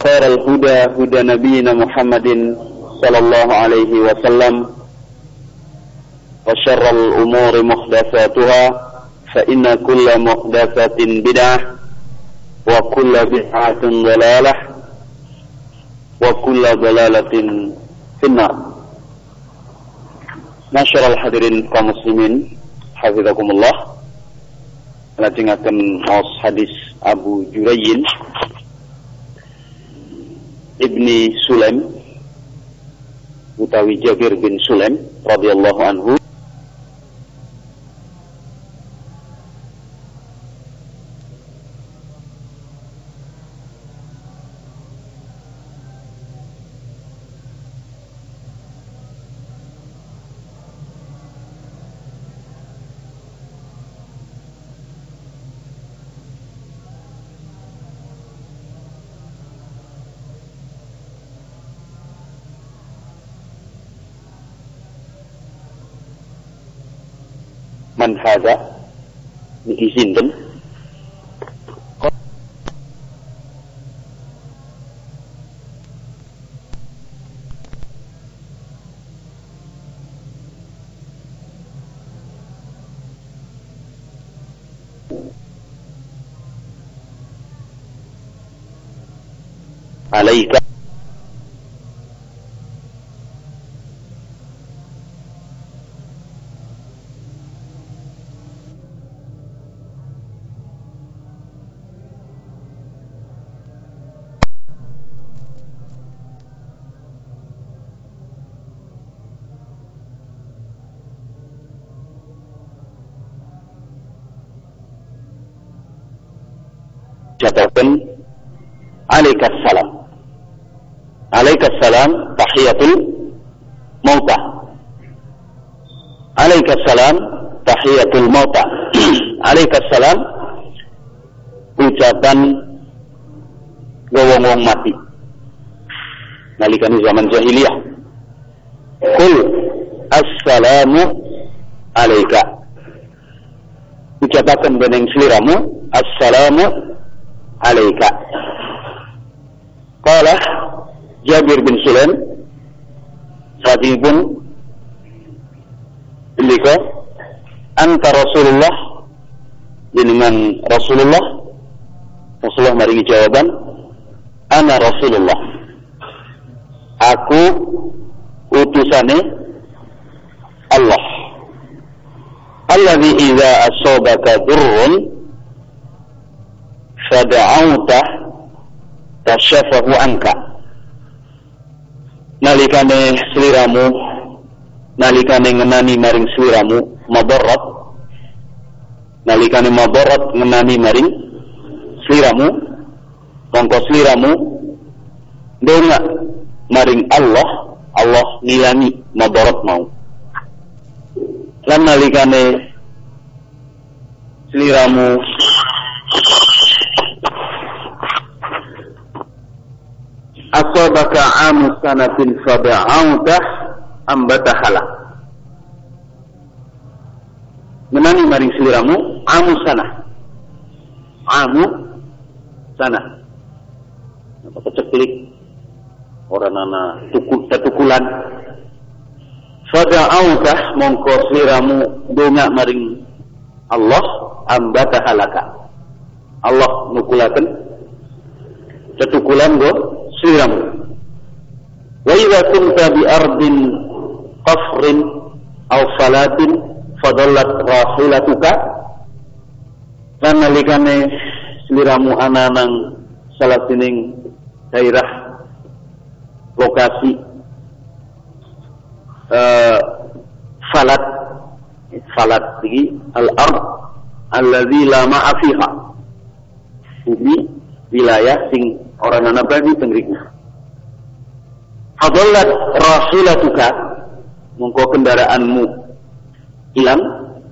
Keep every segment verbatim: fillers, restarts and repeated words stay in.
خير الهدى هدى نبينا محمد صلى الله عليه وسلم وشر الأمور محدثاتها فإن كل محدثة بدعة وكل بدعة ضلالة وكل ضلالة في النار. Masyarul hadirin kaum muslimin, hafizakumullah. Lajengaken maos hadis Abu Jurayyin Ibni Sulaim utawi Jabir bin Sulaim radhiyallahu anhu. Man hadza niki sinten? Alaika jatakan alaikas salam. Alaikas salam tahiyatul mautah. Alaikas salam tahiyatul mautah. Alaikas salam ucapan wong-wong mati nalikane zaman jahiliyah. Qul assalamu alaika. Ucapaken dening sliramu assalamu alaika. Qala Jabir bin Sulaim sadibun indika anta Rasulullah, jenengan Rasulullah. Rasulullah maringi jawaban, ana Rasulullah, aku utusane Allah. Alladzi idza asabaka durrun fada'auta tasyafahu anka. Nalikane sliramu nalikane ngenani maring sliramu madarat, nalikane madarat ngenani maring sliramu, mongko sliramu donga maring Allah, Allah ngilangi madarat mau. Lan nalikane sliramu asabaka amu sanatin fada'auta ambatahala. Menani maring sliramu amu sana. Amu sana. Apa keceklik orang nana tukul tukulan. Fada'auta mongko sliramu donga maring Allah ambatahalaka. Allah nukulaken tetukulan go sliramu. Wa idza kunta bi ardin qafrin aw falatin fadallat rahilatuka. Lan nalikane sliramu ana nang salah sining daerah lokasi uh, falat falat iki al-ard allazi la ma'a fiha, bumi wilayah sing orang anak bagi tengrikna. Fadallat rahilatuka, mongko kendaraanmu hilang,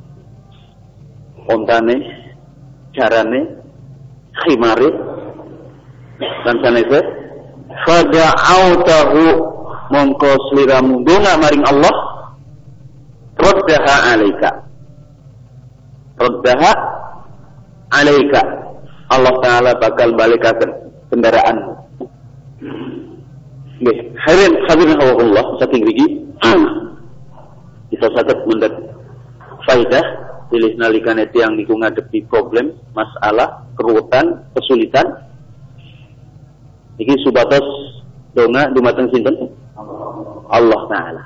ontane, carane, khimare, dan sanese. Fada'autahu, mongko sliramu donga maring Allah, raddaha alaika, raddaha alaika, Allah Ta'ala bakal balikaken kendaraanmu. Nggih, hadirin hadirin Allah saking mriki kita saged mendhet faedah pilih nalikane tiyang niku ngadepi problem, masalah, keruwetan, kesulitan. Iki subatos donga dumateng sinten? Allah Ta'ala.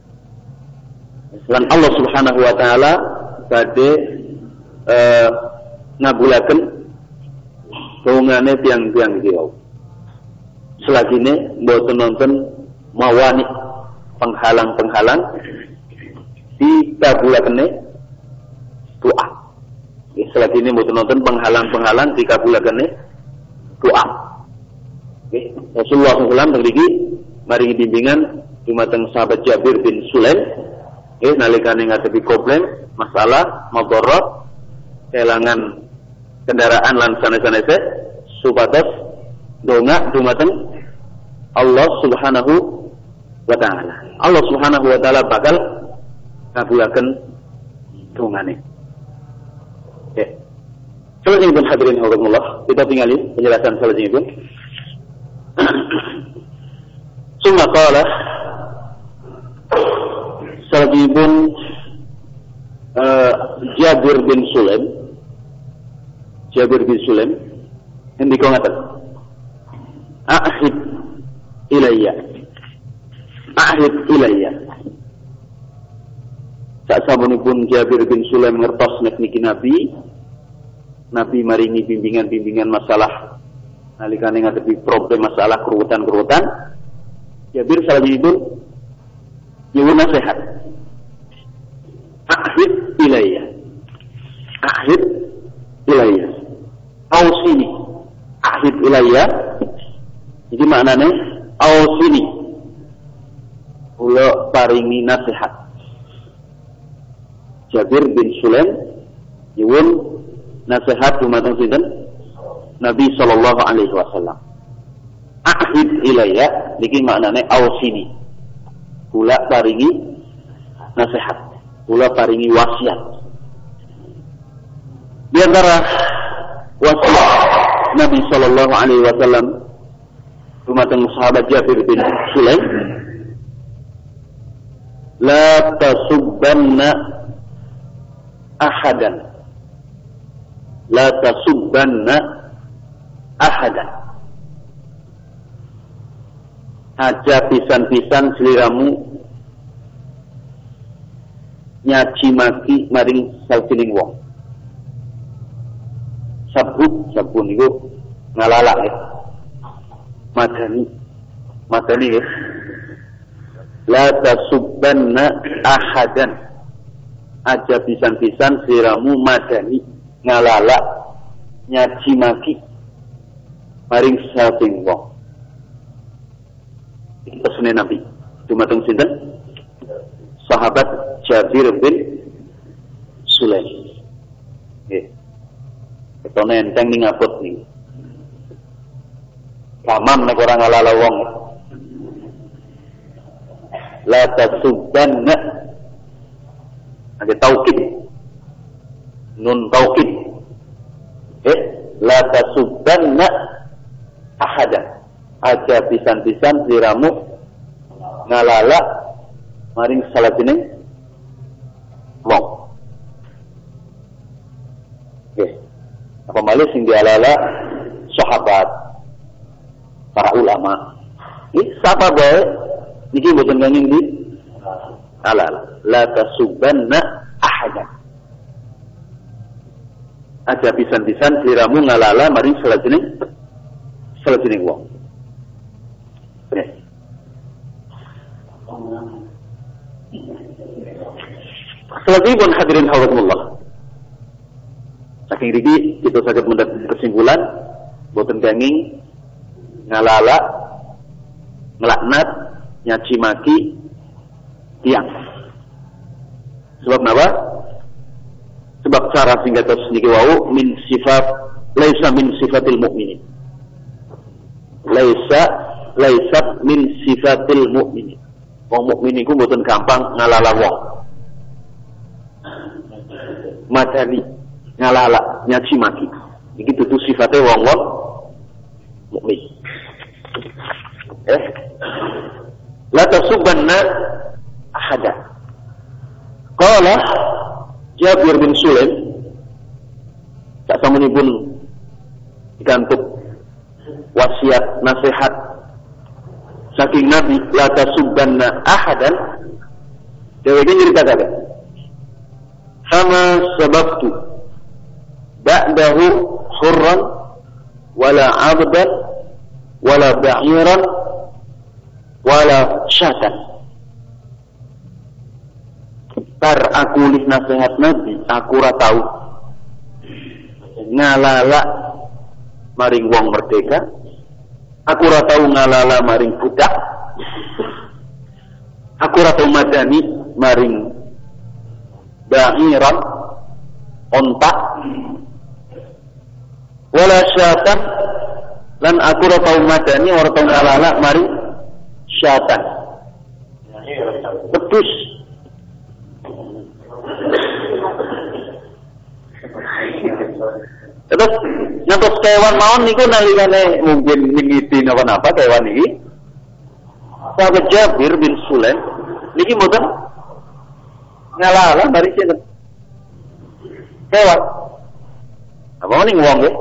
Lan Allah Subhanahu wa taala badhe eh ngabulaken dongane tiyang-tiyang iki wau. Selagine mboten nonton mawani penghalang-penghalang dikabulakene doa. Selagine mboten nonton penghalang-penghalang dikabulakene doa. Okay. Rasulullah sallallahu alaihi wasallam mriki maringi bimbingan dumateng sahabat Jabir bin Sulaim eh nalikane ngadepi problem, masalah, madharat, kelangan kendaraan lan sanes-sanese supados donga dumateng Allah Subhanahu wa taala. Allah Subhanahu wa taala bakal ngabulaken dongane. Oke. Salajengipun hadirin rahimakumullah, kita tinggali penjelasan salajengipun. Summa qala salajengipun uh, Jabir bin Sulaim Jabir bin Sulaim ngendika ngaten, Ahid ilayya Ahid ilayya. Sasampunipun Jabir bin Sulaim ngertos nek niki Nabi Nabi maringi bimbingan-bimbingan masalah nalikane ngadepi problem masalah keruwetan-keruwetan, Jabir salajengipun nyuwun nasihat. Ahid ilayya Ahid ilayya Ausini. Ahid ilayya iki maknane ausini, kula paringi nasihat. Jabir bin Sulaim nyuwun nasihat dumateng sinten? Nabi sallallahu alaihi wasallam. Ahid ilayya niki maknane ausini, kula paringi nasihat, kula paringi wasiat. Di antara wasiat Nabi sallallahu alaihi wasallam dumateng sahabat Jabir bin Sulaim, la tasubbanna ahadan la tasubbanna ahadan. Aja pisan-pisan sliramu nyaci maki maring sawijining wong. Sabut sabun niku ngalalak ya. Madani madani ya. La tasubbanna ahadan. Aja pisan-pisan sliramu madani ngalalak nyaci maki maring sawijining wong. Iki pesene Nabi dumateng sinten? Sahabat Jabir bin Sulaim. Nggih. Ketone enteng ning ngaput nih. Kamam nek ora ngalala wong. La tasubbanna. Ada taukid. Nun taukid. Eh, la tasubbanna ahadan. Aja pisan-pisan sliramu ngalala maring salajenging wong. Nggih. Apa malih sing dialala sahabat, para ulama. Iki sapa bae niki mboten nganging di alala. La tasubbanna ahadan. Aja pisan-pisan sliramu ngalala maring salajenging salajenging wong. Selanjutnya hadirin hawakumullah. Saking rigi kita saged mendapat kesimpulan boten kenging ngalala ngelaknat nyaci maki tiang. Sebab napa? Sebab cara singkat niki wau min sifat laisa min sifatil mukminin. Laisa laisa min sifatil mukminin. Wong mukmin iku mboten gampang ngalala wong. Madani ngalala nyaci maki. Iki dudu sifate wong-wong mukmin. Eh, la tasubbanna ahada. Qala Jabir bin Sulaim, sak samunipun digantuk wasiat nasihat saking Nabi, la tasubbanna ahadan. Dheweke nyritakaken, sama sababtu ba'dahu hurran wala 'abdan wala ba'iran wala syatan. Tar aku lih nasihat Nabi, aku ora tau ngalala maring wong merdeka, aku ora tau ngalala maring budak, aku ora tau madani maring ba'iran ontak, wala syatan, lan aku ora tau madani ora tau ngalala maring syatan, wedhus. Terus ngantos kewan mawon niku nalikane mungkin mimiti napa-napa kewan iki, sahabat Jabir bin Sulaim niki mboten ngalala mari sinten kewan. Apa ning wong nggih?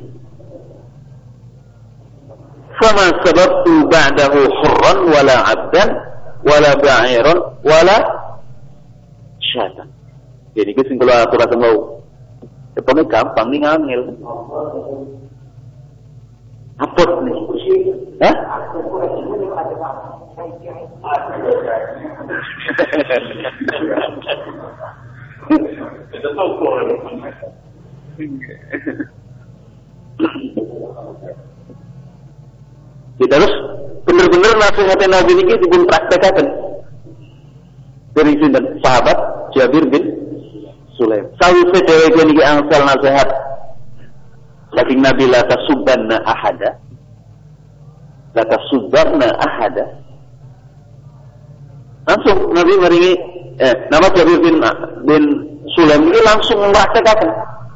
Fama sababtu ba'dahu hurran wala 'abdan wala ba'iran wala syatan. Jadi iki sing kula aturaken wau. Cepetnya gampang nih ngangil. Apa nih? Hah? Ya, terus bener-bener nasihat Nabi ini dipun praktekaken dari sinten sahabat Jabir bin Sulaim. Sawise dheweke niki angsal nasihat saking Nabi, la tasubbanna ahada, la tasubbanna ahada. Langsung Nabi maringi eh nama Jabir bin bin Sulaim ini langsung mempraktekkan,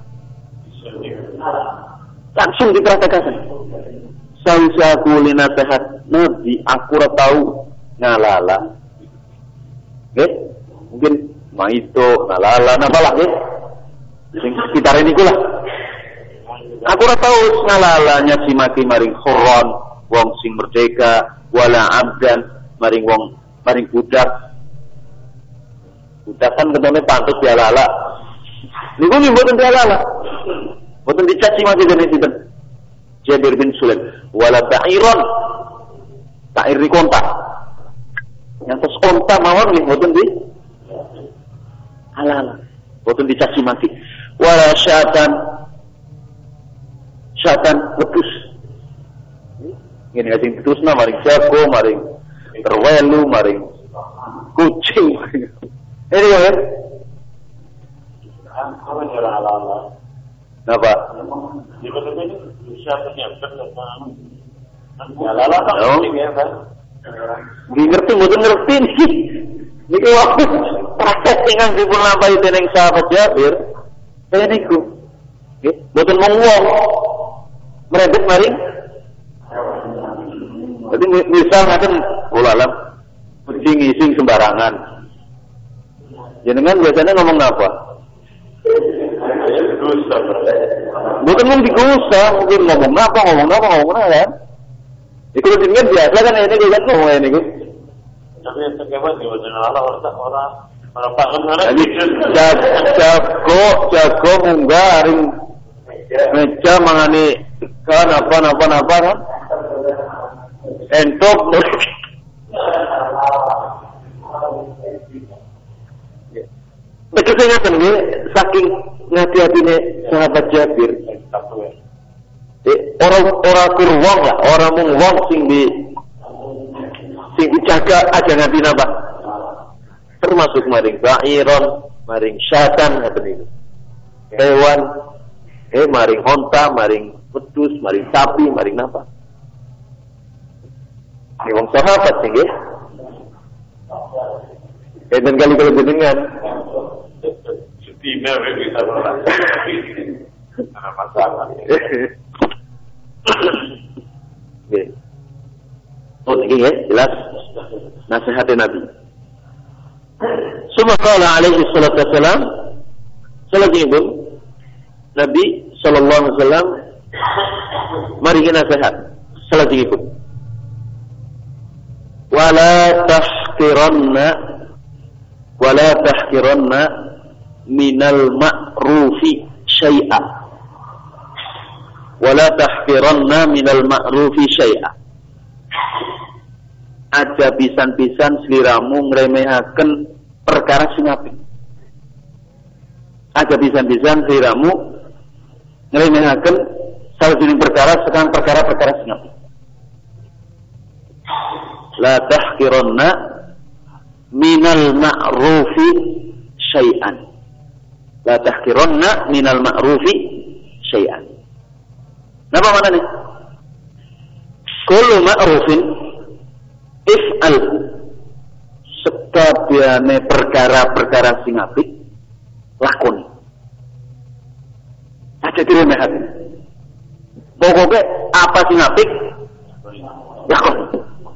langsung dipraktekkan. Sawise aku li nasihat Nabi, aku ora tau ngalala. Nggih, mungkin maito nalala napalah nggih sing sekitar niku lah. Aku ora tau ngalala nyasi mati maring khurran wong sing merdeka, wala abdan maring wong maring budak. Budak kan ketone pantut dialala. Niku mboten dialala. Mboten dicaci mati dening sinten? Jabir bin Sulaim. Wala ba'iron. Ta'ir di kontak. Yang tes kontak mawon nggih mboten di halal, boten dicaci maki. Wala syatan, syatan wedhus. Ngene ngajeng wedhusna maring jago, maring terwelu, maring kucing. Ini ya kan? Apa yang halal? Napa? Di betul ini bisa ternyata tentang halal kan ya kan? Ngerti mboten ngerti niki. Niki waktu praktek ingkang dipun lampahi dening sahabat Jabir, kaya niku. Nggih, mboten mung wong mrebet maring. Dadi misal ngaten kula alam kucing ngising sembarangan. Jenengan biasanya ngomong apa? Dosa. Mboten mung digusa, mungkin ngomong apa, ngomong apa, ngomong apa kan? Iku jenengan biasa kan ini kan ngomong ini niku. Tapi sekewan di wajah Allah orang orang orang paham mana? Jago jago munggah haring meja mangani kan apa apa apa kan? Entok. Begitu ngaten nggih saking ngati-atine sahabat Jabir. Eh orang orang kurwong lah, orang mung wong sing di sing dijaga aja nganti napa termasuk maring ba'iron, maring syatan ngaten niku. Hewan eh maring onta, maring wedhus, maring sapi, maring napa. Ini wong sahabat sing nggih. Enten kali kalau jenengan setina bisa ora. Ana masalah. Nggih. Oh, ini ya, jelas. nasihat Nabi. Suma qala alaihi salatu wassalam, selanjutnya Nabi sallallahu alaihi wasallam mari nasihat selanjutnya. Wala tahqiranna wala tahqiranna minal ma'rufi syai'a. Wala tahqiranna minal ma'rufi syai'a. Aja pisan-pisan sliramu ngremehaken perkara sing apik. Aja pisan-pisan sliramu ngremehaken sawijining perkara sekang perkara-perkara sing apik. La tahqiranna minal ma'rufi syai'an. La tahqiranna minal ma'rufi syai'an. Napa maknane? Kullu ma'rufin if'al. Sekabiane perkara-perkara sing apik lakoni. Aja diremehan. Pokoke apa sing apik lakoni.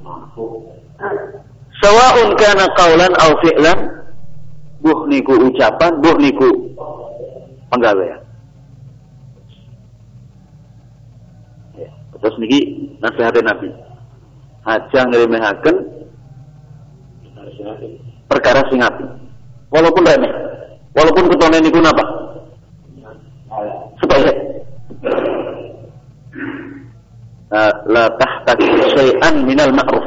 Sawa'un kana qaulan aw fi'lan, buh niku ucapan, buh niku penggawean. Ya, terus niki nasihat Nabi. Aja ngremehaken perkara sing apik. Walaupun remeh, walaupun ketone niku napa? Sepele. La tahtaki syai'an minal ma'ruf.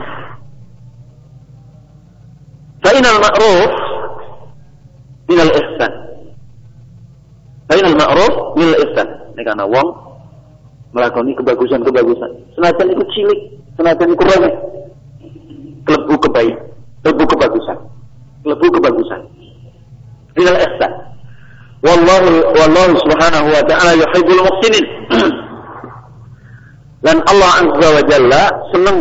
Fa'inal ma'ruf minal ihsan. Fa'inal ma'ruf minal ihsan. Ini karena wong melakoni kebagusan-kebagusan. Senajan itu cilik, senajan itu remeh. Kelebu kebaik, kelebu kebagusan. Kelebu kebagusan. Minal ihsan. Wallahu wallahu subhanahu wa ta'ala yuhibbul muhsinin. Dan Allah azza wa jalla seneng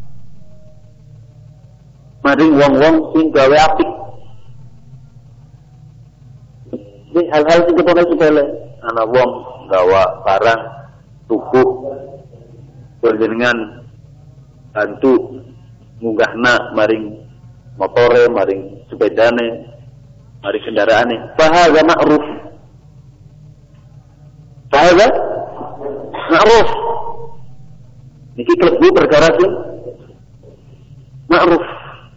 maring wong-wong sing gawe apik. Ini hal-hal sing ketone sepele. Ana wong gawa barang tuku panjenengan bantu munggahna maring motore, maring sepedane, maring kendaraane. Fahaza ma'ruf. Fahaza ma'ruf. Niki klebu perkara sing ma'ruf.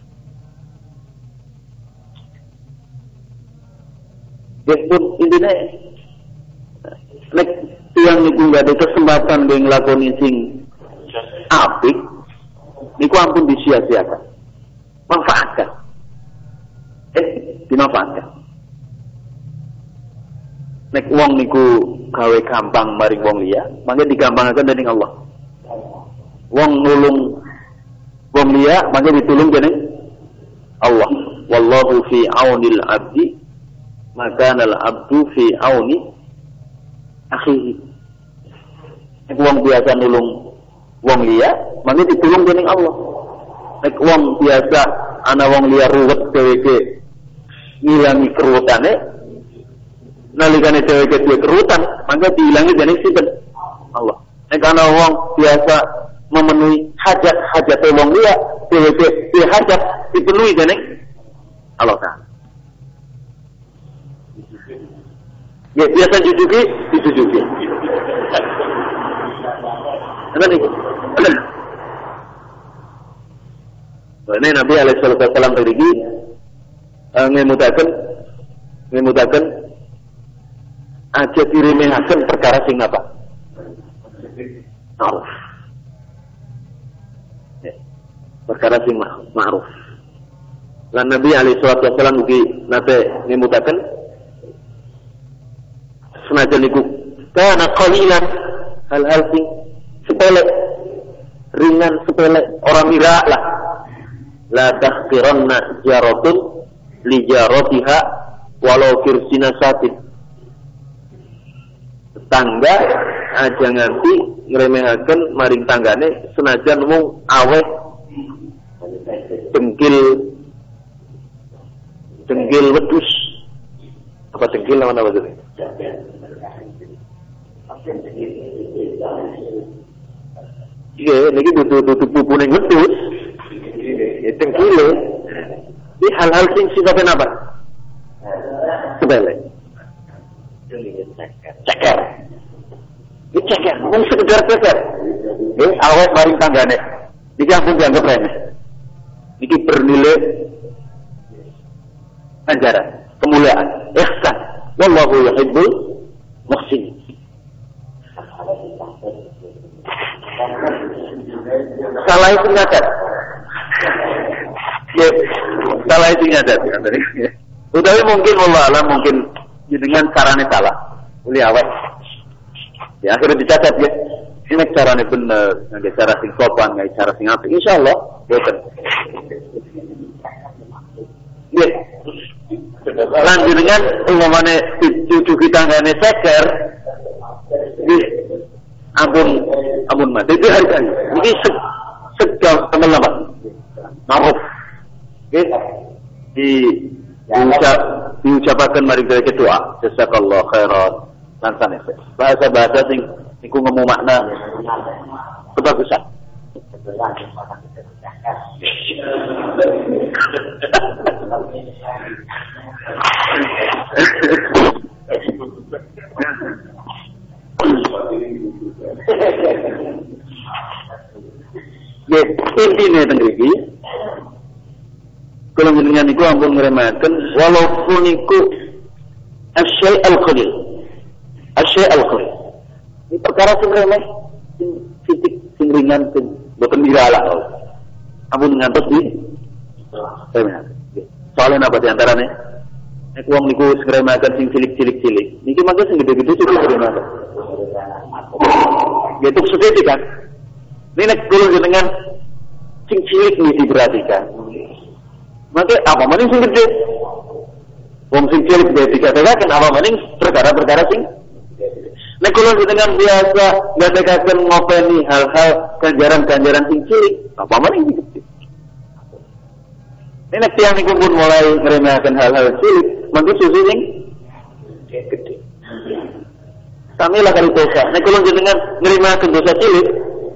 Yaitu intinya nek tiang niku nggak ada kesempatan gue ngelakoni sing apik, niku ampun disia-siakan. Manfaatkan. Eh, dimanfaatkan. Nek wong niku gawe gampang maring wong liya, mangke digampangaken dening Allah. Wong nulung wong liya, mangke ditulung dening Allah. Wallahu fi aunil abdi maka nal abdu fi auni akhihi. Nek wong biasa nulung wong liya, mangke ditulung dening Allah. Nek wong biasa ana wong liya ruwet dheweke ngilangi keruwetane, nalikane dheweke duwe keruwetan, mangke diilangi dening sinten? Allah. Nek ana wong biasa memenuhi hajat-hajate wong liya, dheweke duwe hajat dipenuhi dening Allah Ta'ala. Ya, biasa jujuki, dijujuki. Apa nih? Ini Nabi alaihi salatu wasallam tadi ngemutaken ngemutaken aja diremehaken perkara sing apa? Ma'ruf. Ya, perkara sing ma'ruf. Lan Nabi alaihi salatu wasallam ugi nate ngemutaken senajan niku kana qalilan hal-hal sing sepele, ringan sepele, orang mira lah. La tahqiranna jaratun li jaratiha walau kirsina satin. Tetangga aja nganti ngremehaken maring tanggane senajan mung aweh dengkil dengkil wedhus. Apa dengkil namanya apa itu? Iya, niki dudu dudu pupune wedhus. ditengkile. Di hal-hal sing sifatnya apa? Sepele. Ceker. Ini ceker, mung sekedar ceker. Eh, awet maring tanggane. Iki ampun dianggap remeh. Iki bernilai ajaran, kemuliaan, ihsan. Wallahu yuhibbul muhsinin. Salah itu nyadar. Ya, salah itu nyadar. Utawi mungkin wallah alam mungkin dengan caranya salah. Uli awet. Ya akhirnya dicatat ya. Ini caranya bener, nggak cara sing sopan, nggak cara sing apik. Insyaallah, boten. Ya. Lanjut dengan umumane cucu kita nggak seker. Ampun, ampun mas. Itu harganya. Ini sedang teman-teman. Maaf. Oke. Di diucap diucapkan mari kita doa. Jazakallahu khairan. Lantan itu. Bahasa-bahasa sing niku ngemu makna kebagusan. Ya, intinya tengriki kalau jenengan niku ampun ngremaken walaupun niku asyai al-qalil asyai al-qalil ini perkara sing remeh sing titik sing ringan sing boten dirala ampun ngantos di remeh soalnya apa diantaranya nek wong niku sing ngremaken sing cilik-cilik-cilik niki mangke sing gede-gede cukup ngremaken ya itu sedikit kan ini nek kulo jenengan sing cilik nih diperhatikan. Maka apa maning sing gede? Wong sing cilik gede dikatakan apa maning perkara-perkara sing nek kulo jenengan biasa ngadekaken ngopeni hal-hal ganjaran-ganjaran sing cilik, apa maning sing gede? Ini nek tiyang niku pun mulai ngremehake hal-hal cilik, mangke susu sing gede. Samilah kali dosa. Nek kulo jenengan ngremehake dosa cilik,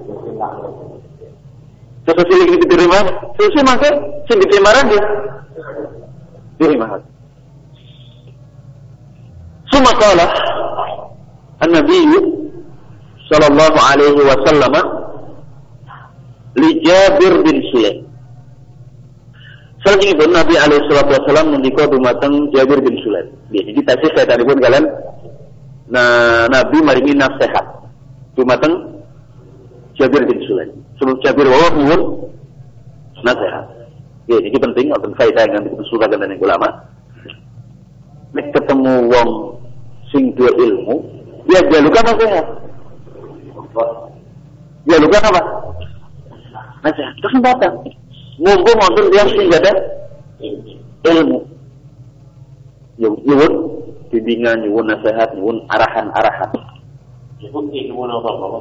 dosa cilik itu diterima, selesai maka sing diterima dia diterima. Suma qala an-nabiy sallallahu alaihi wasallam li Jabir bin Sulaim. Salajengipun Nabi alaihi salatu wasallam ngendika dumateng Jabir bin Sulaim. Iki tasih saya tadi pun kalian nah Nabi maringi nasihat dumateng Jabir bin Sulaim. Sebelum Jabir wawah nuwun nasihat. Ya, ini penting untuk faedah yang nanti disurahkan dari ulama. Nek ketemu wong sing duwe ilmu, ya jalukan nasihat. Jalukan apa? Nasihat. Kesempatan. Mumpung wonten yang sing ada ilmu. Nyuwun bimbingan, nyuwun nasihat, nyuwun arahan-arahan. Nyuwun ilmu napa Bapak?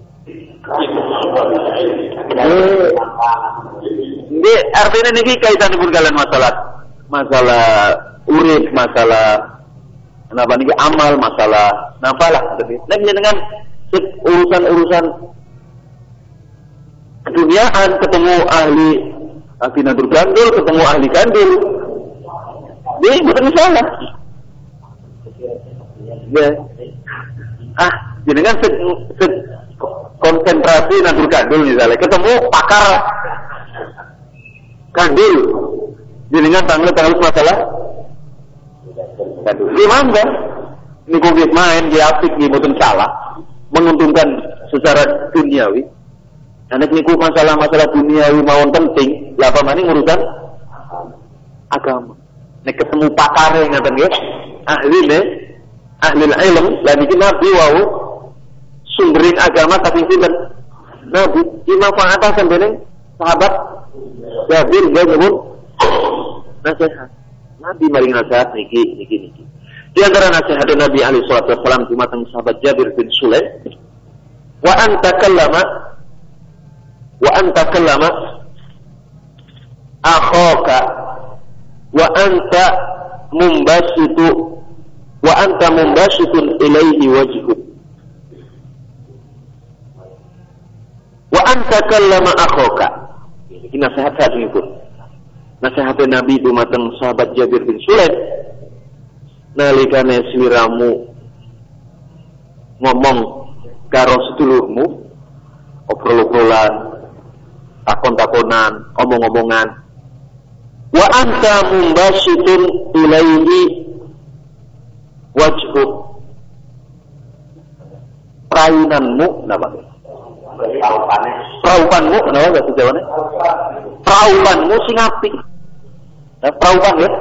Ini artinya ini kaitan dengan kalian masalah masalah urip, masalah kenapa ini amal, masalah nafalah. Tapi dengan urusan-urusan keduniaan, ketemu ahli ahli nadur gandul, ketemu ahli gandul, ini bukan salah. Ya, ah, jenengan se, se konsentrasi nadur gandul misalnya, ketemu pakar gandul, jenengan tanggal-tanggal masalah gandul. Gimana? Ini covid main, dia apik, dia bukan salah, menguntungkan secara duniawi. Anak niku masalah-masalah duniawi mawon penting, ya apa maning urusan agama. Nek ketemu pakar yang ngaten nggih, ahli ne, ahli ilmu, lan iki nabi wau sumberin agama saking sinten? Nabi dimanfaatkan dening sahabat Jabir bin Sulaim. Nasihat. Nabi maring nasihat niki niki niki. Di antara nasihat Nabi alaihi salatu wasallam dumateng sahabat Jabir bin Sulaim, wa anta kallama wa anta kallama akhaka wa anta mumbasitu wa anta mumbasitun ilaihi wajhuk wa anta kallama akhaka. Ini nasihat saat ini pun nasihat Nabi dumateng sahabat Jabir bin Sulaim nalikane sliramu ngomong karo sedulurmu obrol-obrolan takon-takonan omong-omongan wa anta mumbasitun ilaihi wajhu praunanmu napa praupanmu praupanmu napa bahasa Jawane praupanmu sing apik nah praupan ya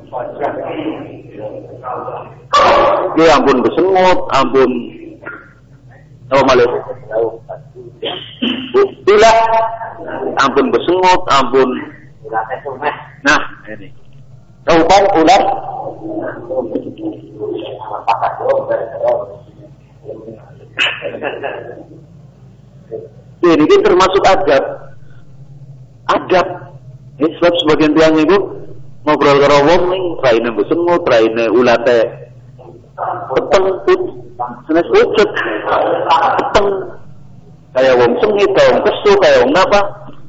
ya ampun besengot ampun apa malih bila ampun besengot ampun nah ini praupan ular ini ini termasuk adab adab ini sebab sebagian tiang itu ngobrol karo wong ning raine besengut raine ulate peteng put senes ucut peteng kaya wong sengit kaya wong kesu kaya wong apa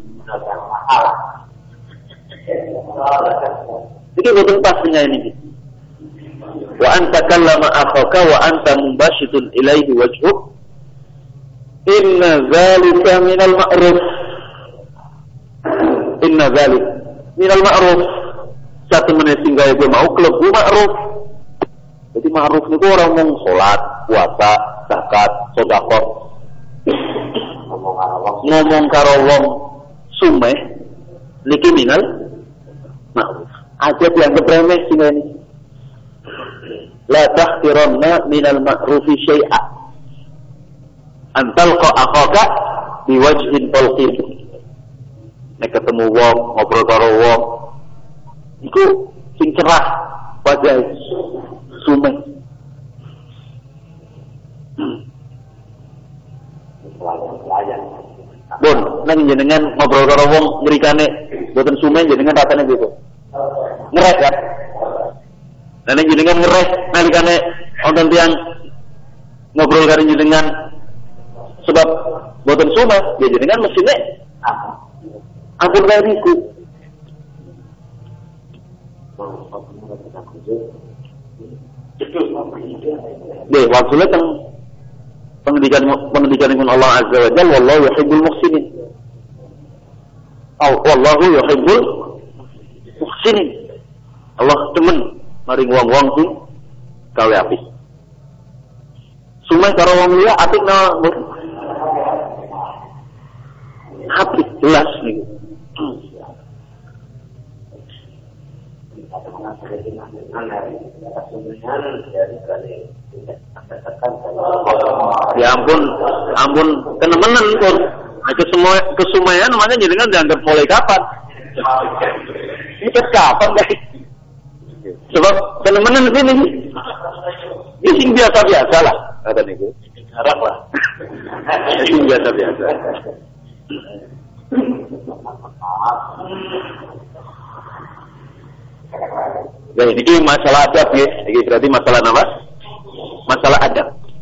ini betul pastinya ini wa anta kallama akhaka wa anta mubashitun ilaihi wajhuk inna zalika minal ma'ruf inna zalik minal ma'ruf satu menit tinggal gue mau kelebu ma'ruf jadi ma'ruf itu orang ngomong sholat, puasa, zakat, sedekah ngomong karo wong sumeh niki minal ma'ruf aja dianggap remeh sih ini la tahqiranna minal ma'rufi syai'a antal ko akhaka biwajhin talqin nek ketemu wong ngobrol karo wong iku sing cerah wajah sumeh bon nang jenengan ngobrol karo wong ngrikane boten sumeh jenengan rasane gitu ngereh kan nang jenengan ngereh nalikane wonten tiyang ngobrol karo jenengan sebab boten sumeh ya jenengan mesine ampun wae niku deh waktunya teng pendidikan pendidikan dengan Allah Azza wa Jalla wallahu yuhibbul muhsinin oh wallahu yuhibbul muhsinin Allah temen maring wong-wong sing gawe apik sumeh karo wong liya apik na apik jelas niku ya ampun ampun kenemenan pun kesemua kesumayan namanya jadi kan dianggap mulai kapan ini kapan guys sebab kenemenan ini ini sing biasa biasa lah kata niku harap lah sing biasa biasa ya ini masalah adab ya ini berarti masalah apa? Masalah adab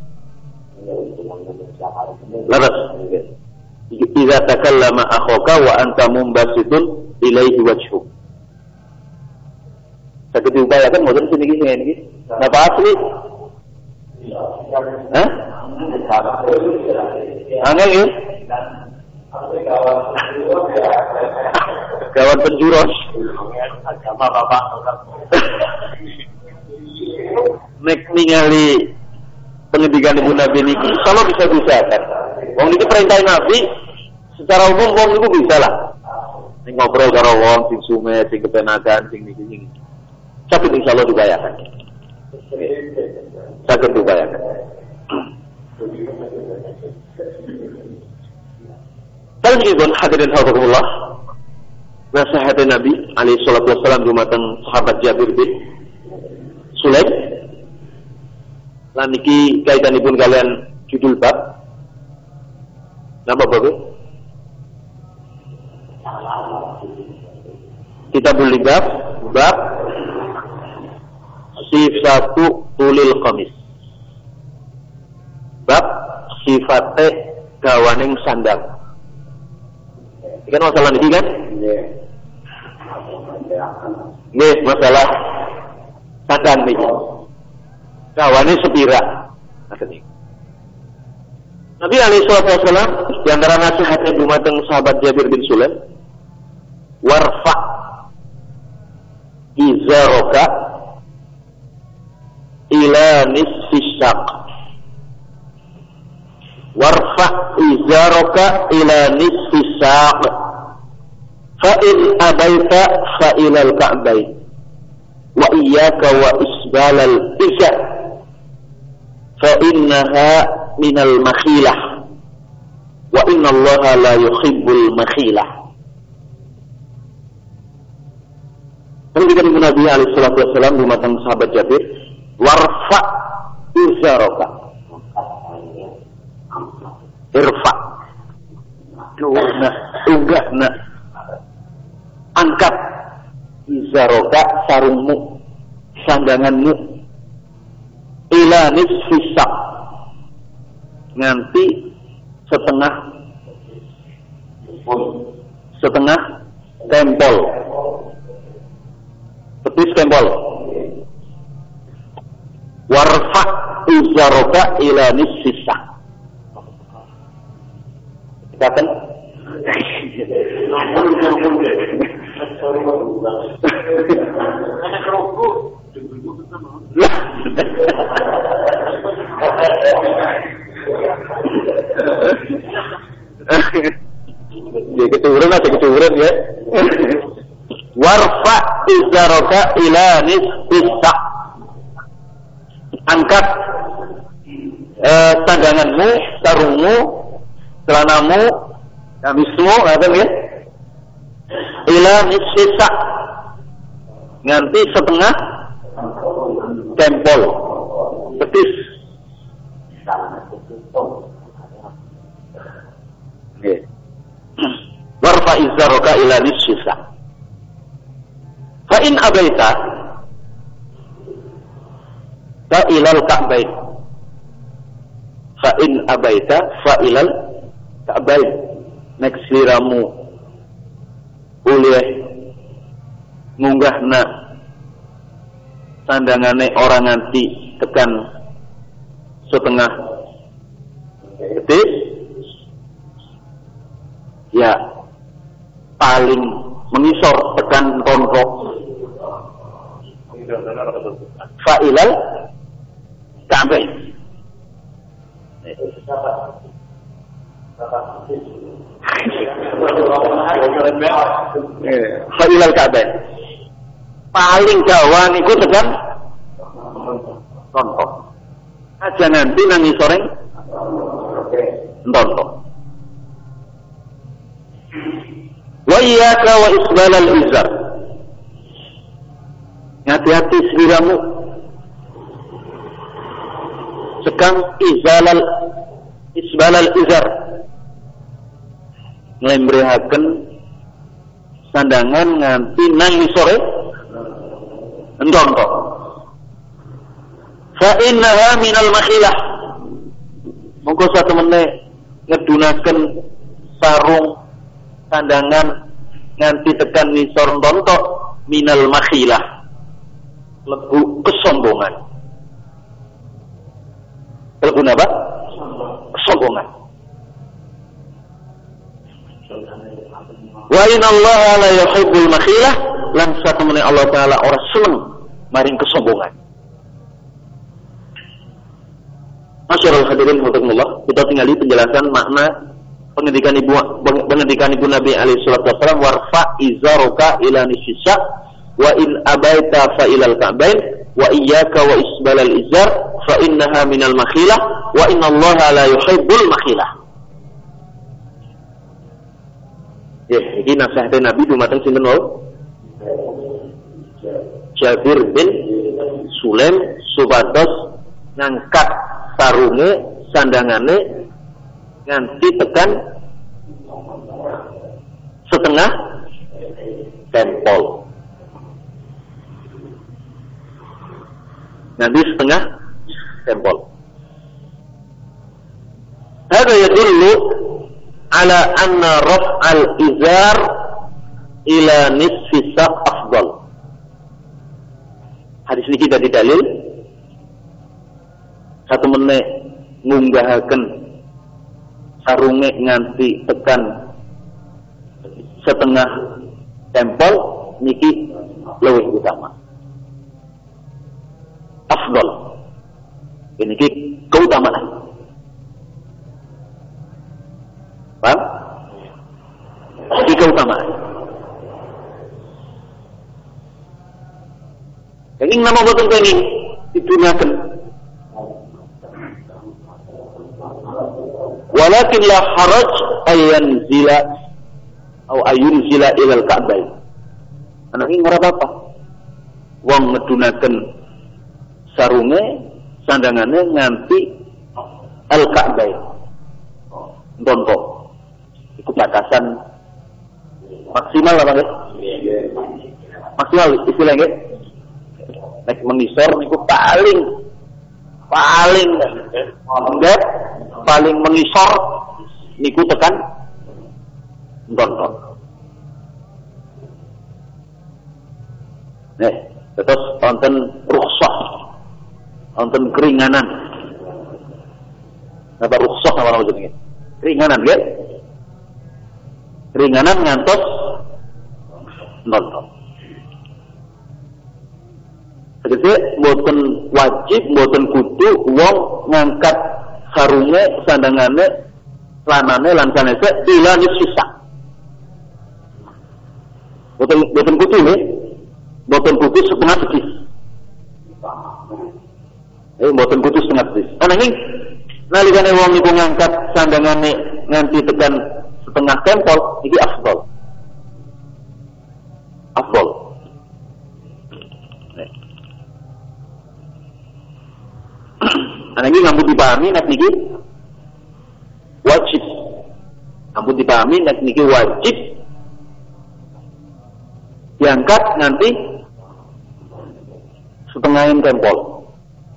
laras idza takallama akhaka wa anta mumbasitun ilaihi wajhu sakit diupayakan modern sini gini ini napa asli hah? Angel ya? Kawan penjuros agama bapak nek ningali pendidikan ibu Nabi niki kalau bisa-bisa kan wong niki perintah Nabi secara umum wong niku bisa lah ning ngobrol karo wong sing sume sing kepenakan sing niki sing sakit insyaallah dibayakan sakit dibayakan Talibun hadirin hadirullah nasihat Nabi alaihi salatu wassalam dumateng sahabat Jabir bin Sulaim lan niki kaitanipun kalian judul bab napa bab Kitabul Libab bab sifatu tulil qamis bab sifate gawaning sandal. Ini kan masalah ini kan? Nggih, masalah sadang niki. Kawane sepira. Ngoten niku. Nabi alaihi wasallam di antara nasihatnya dumateng sahabat Jabir bin Sulaim, warfa izaraka ila nisfi saq. Warfa izaraka ila nisfi saq. Fa in abaita fa ila al-ka'bayn. Wa iyyaka wa isbal al-izar. Fa innaha minal makhilah. Wa inna Allaha la yuhibbul makhilah. Ketika Nabi alaihi salatu wasallam dumateng sahabat Jabir, warfa izaraka. Irfa. Nah, unggahna. Angkat izaraka sarungmu, sandanganmu. Ila nisfi sak. Nganti setengah setengah tempol. Betis tempol. Warfa izaraka ila nisfi sak. Katakan ya keturunan atau keturunan ya. Warfa izaraka ila nisfi sak. Angkat eh, tandanganmu, sarungmu, celanamu, kamismu, ada ya? Ila nisfi sak. Nganti setengah tempol. Betis. Okay. Warfa izaraka ila nisfi sak. Fa in abaita fa ilal ka'bayn. Fa in abaita fa ilal ka'bayn. Nek sliramu ulih munggahna sandangane orang nganti tekan setengah betis, ya paling mengisor tekan tontok. Fa'ilal ka'bayn. Fa'ilal ka'bayn. Paling dawa niku tekan tontok. Aja nanti nang ngisoreng tontok. Wa iyyaka wa isbalal izar. Hati-hati sliramu sekang izalal isbalal izar, nglembrehaken sandangan nganti nang sore endonto. Fa innaha minal makhilah. Monggo satemene ngedunaken sarung sandangan nganti tekan ngisor endonto minal makhilah. Lebu kesombongan. Lebu apa? Kesombongan. Wa inna Allah la yuhibbul makhilah. Lan satemene Allah Taala ora seneng maring kesombongan. Masyaallah hadirin rahimakumullah, kita tinggali penjelasan makna pengendikan ibu pengendikan ibu Nabi alaihi salatu wasallam, warfa izaruka ila nisisa wa in abaita fa ilal ka'bain wa iyyaka wa isbalal izar fa innaha minal makhilah wa innallaha la yuhibbul makhilah. Ya, iki nasihat Nabi dumateng sinten wau? Jabir bin Sulaim supados ngangkat sarunge sandangane nganti tekan setengah tempol. Nanti setengah tempol. Hada yadullu ala anna raf'al izar ila nisfi sak afdal. Hadis niki dadi dalil satu meneh ngunggahaken sarunge nganti tekan setengah tempol niki luwih utama. Afdal. Ini niki keutamaan. Paham? Ini keutamaan. Yang nama betul ini digunakan. Walakin la haraj ayanzila atau ayunzila ilal ka'bah. Anak ini ora apa-apa. Wong ngedunaken sarunge sandangane nganti al-ka'bah. Ntonto. Iku batasan maksimal apa nggih? Maksimal istilahnya nggih. Nek mengisor niku paling paling enggak paling mengisor niku tekan ntonton. Nih, terus wonten rukhsah. Wonten keringanan. Napa rukhsah apa maksudnya? Keringanan nggih. Keringanan ngantos nonton. Jadi mboten wajib, mboten kudu wong ngangkat sarunge, sandangane, lanane lan sanese ila nisisa. Mboten mboten kudu nggih. Mboten kudu setengah betis. Eh mboten kudu setengah betis. Ananging nalikane wong niku ngangkat sandangane nganti tekan setengah tempol iki afdal. Afdal. Ana iki ngambut dipahami nek niki wajib. Ngambut dipahami nek niki wajib diangkat nanti setengahin tempol.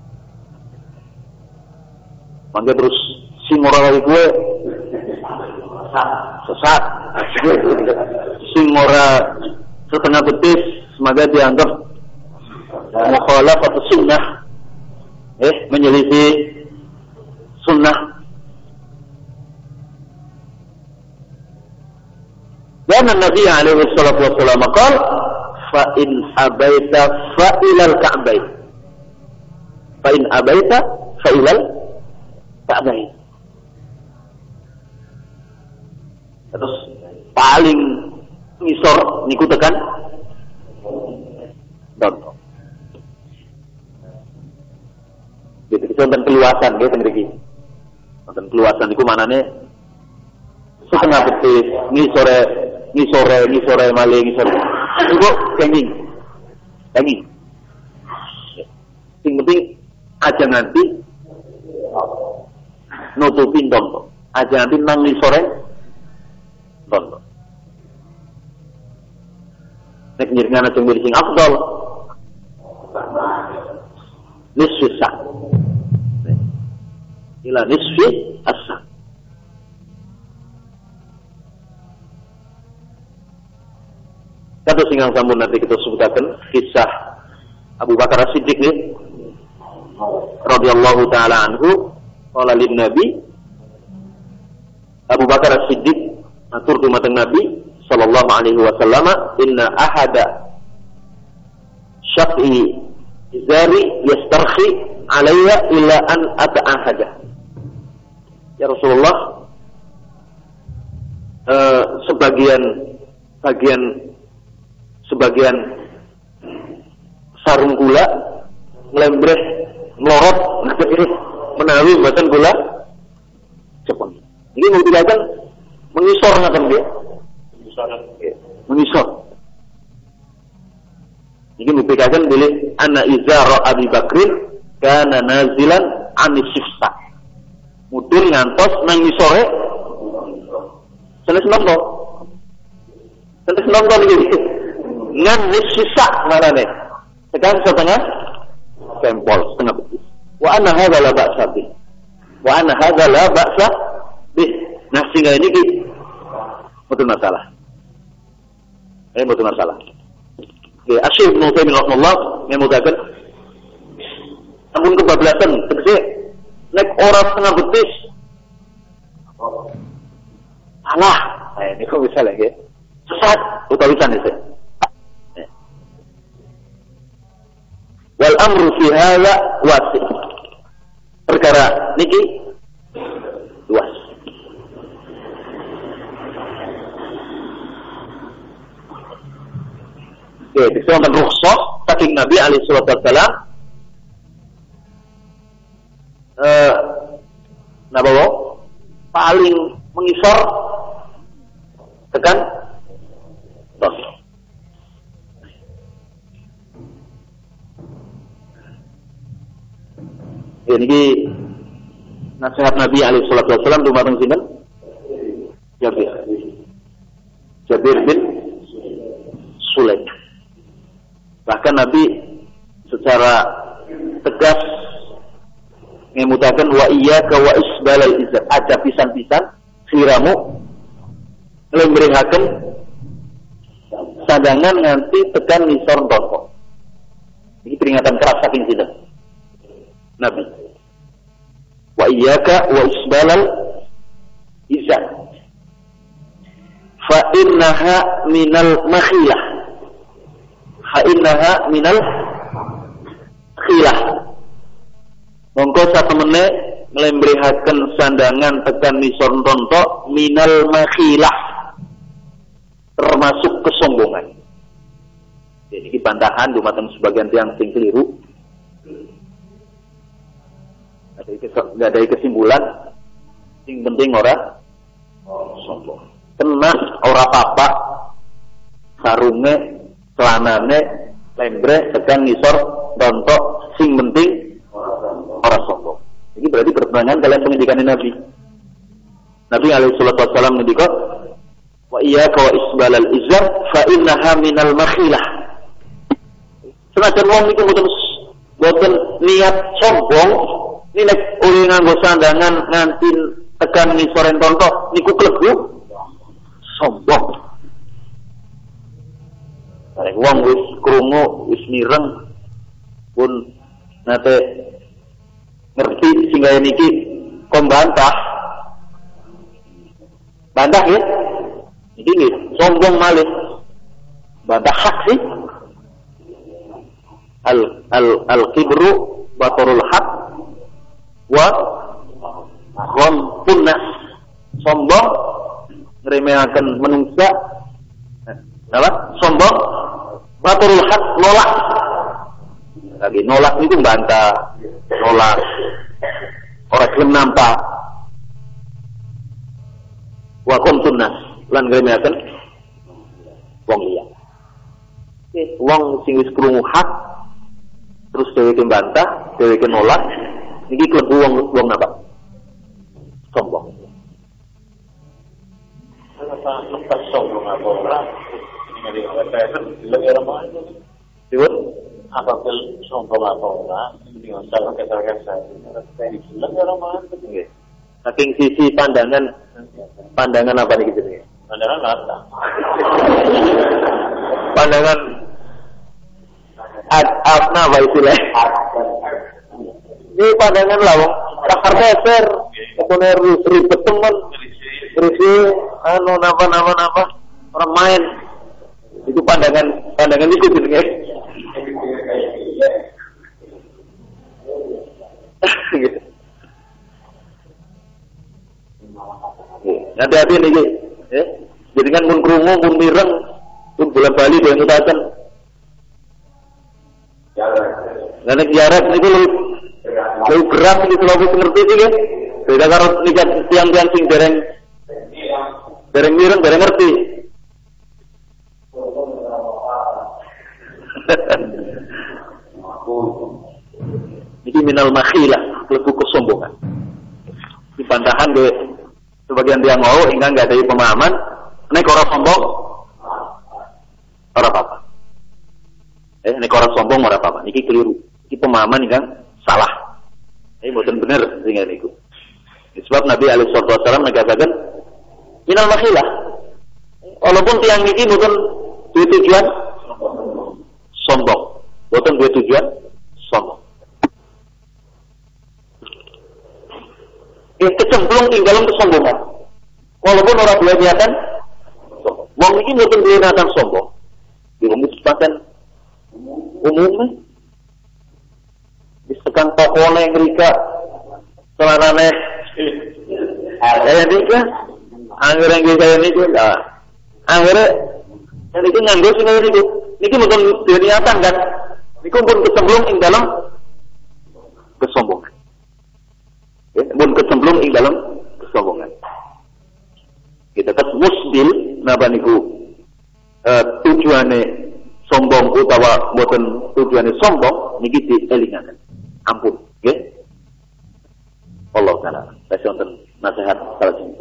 Mangga terus sing ora kali gue sesat. Sing ora setengah betis semoga dianggap mukhalafat sunnah. Eh, menyelisih sunnah. Dan Nabi alaihi salatu wasallam qol fa in abaita fa ilal ka'bain. Fa in abaita fa ilal ka'bain. Terus paling ngisor niku tekan contoh. Gitu, contoh keluasan gitu mriki. Contoh keluasan iku manane setengah betis, ngisore, ngisore, ngisore malih ngisore. Iku kenging. Kenging. Sing penting aja nanti nutupin dong. Aja nanti nang ngisore dong. Nek nyirngana sing sing afdal. Nisfi sa. Ila nisfi as-sa. Kata singgang sampun nanti kita sebutakan kisah Abu Bakar As-Siddiq nih radhiyallahu taala anhu qala lin Nabi Abu Bakar As-Siddiq atur dumateng Nabi sallallahu alaihi wasallam inna ahada syaqi izari yastarkhi alayya illa an ata'ahada. Ya Rasulullah, eh, sebagian bagian sebagian sarung gula ngelembreh melorot menawi mboten gula cepeng. Ini mau dilakukan mengisor ngaten nggih. Mengisor. Ini membuktikan boleh anna izara Abi Bakrin kana nazilan anis sifsa. Mudun ngantos nang isore senes nombo. Senes nombo iki. Ngan sifsa marane. Tekan setengah tempol, setengah betis. Wa anna hadza la ba'sa bih. Wa anna hadza la ba'sa bih. Nah sehingga ini ki betul masalah. Eh mboten masalah. Nggih, Asy-Syaikh Ibnu Utsaimin rahimahullah ngemutaken ampun kebablasan tegese nek ora setengah betis. Salah. Eh niku bisa lagi. Sesat utawi sanese. Wal amru fi hadza wasi'. Perkara niki luas. Oke, disebutkan rukhsah saking Nabi alaihi salatu wasallam. Eh, napa wae? Paling mengisor tekan tos. Ini nasihat Nabi alaihi salatu wasallam dumateng sinten? Jabir. Jabir bin Sulaim. Bahkan Nabi secara tegas ngemutaken wa iyyaka wa isbalal izar. Aja pisan-pisan siramu nglembrehaken sadangan nganti tekan ngisor tontok. Ini peringatan keras saking sinten? Nabi. Wa iyyaka wa isbalal izar. Fa innaha minal makhilah. Fa innaha minal khilah. Mongko satemene nglembrehaken sandangan tekan nisor tontok minal makhilah. Termasuk kesombongan. Jadi iki bantahan dumateng sebagian tiyang sing keliru. Nggak ada kesimpulan, yang penting ora sombong. Kena ora apa-apa, sarunge, celanane, lembre, tekan ngisor, rontok, sing penting ora sombong. Ini berarti bertentangan kalian pendidikan Nabi. Nabi alaihi salatu wasallam ngendika, wa iyyaka wa isbalal izar fa innaha minal makhilah. Senajan wong niku mboten mboten niat sombong. Ini nek uli nganggo sandangan nganti tekan nisoren tontok niku klebu sombong. Nek wong wis krungu wis mireng pun nate ngerti sing kaya niki kon bantah. Bantah ya? Iki nggih sombong malih. Bantah hak sih. Al al al kibru batarul haq wa ghamtun nas. Sombong ngremehaken menungsa. Apa? Sombong batarul haq nolak. Lagi nolak itu bantah, nolak. Ora gelem nampak. Wa ghamtun nas lan ngremehaken wong liya. Wong sing wis krungu hak terus dheweke bantah, dheweke nolak. Niki klebu wong wong napa? Sombong. Apa lepas sombong apa ora? Ini kata lebih ramah itu. Diwet Apa bel sombong apa ora? Ini masalah kata-kata saya. Lebih ramah itu. nggih. Saking sisi pandangan pandangan apa niki jenenge? Pandangan mata. Pandangan ad apa apa istilah? Ini pandangan lah wong pakar dasar ketone ribet temen berisi anu napa-napa napa orang main itu pandangan pandangan itu jenenge. Gitu. Hati-hati niki ya. Jadi kan mun krungu mun mireng pun bola-bali yang ngutaken. Nek jarak niku lebih lebih berat iki selalu ngerti iki ya. Beda karo nikah tiang-tiang sing dereng dereng mireng dereng ngerti. Iki minal makhilah, klebu kesombongan. Di bantahan ge sebagian dia mau hingga enggak ada pemahaman, nek ora sombong ora apa-apa. Eh nek ora sombong ora apa-apa. Niki keliru. Iki pemahaman ingkang salah. Ini mboten bener sing niku. Sebab Nabi alaihi wasallam negataken minal makhilah. Walaupun tiang niki mboten duwe tujuan sombong. Boten duwe tujuan sombong. Yang kecemplung ing dalam kesombongan. Walaupun orang duwe niatan sombong. Wong iki boten duwe niatan sombong. Di wong sepaten umumnya di sekang tokone ngrika celanane eh nika anggere nggih kaya niku ta. Anggere niki nganggo sing niku. Niki mboten duwe niatan kan. Niku pun kecemplung ing dalam kesombongan. Ya, pun kecemplung ing dalam kesombongan. Kita tetap musbil napa niku uh, tujuane sombong utawa mboten tujuane sombong niki dielingaken. Ampun, nggih. Allah taala. Saya wonten nasihat salajengipun.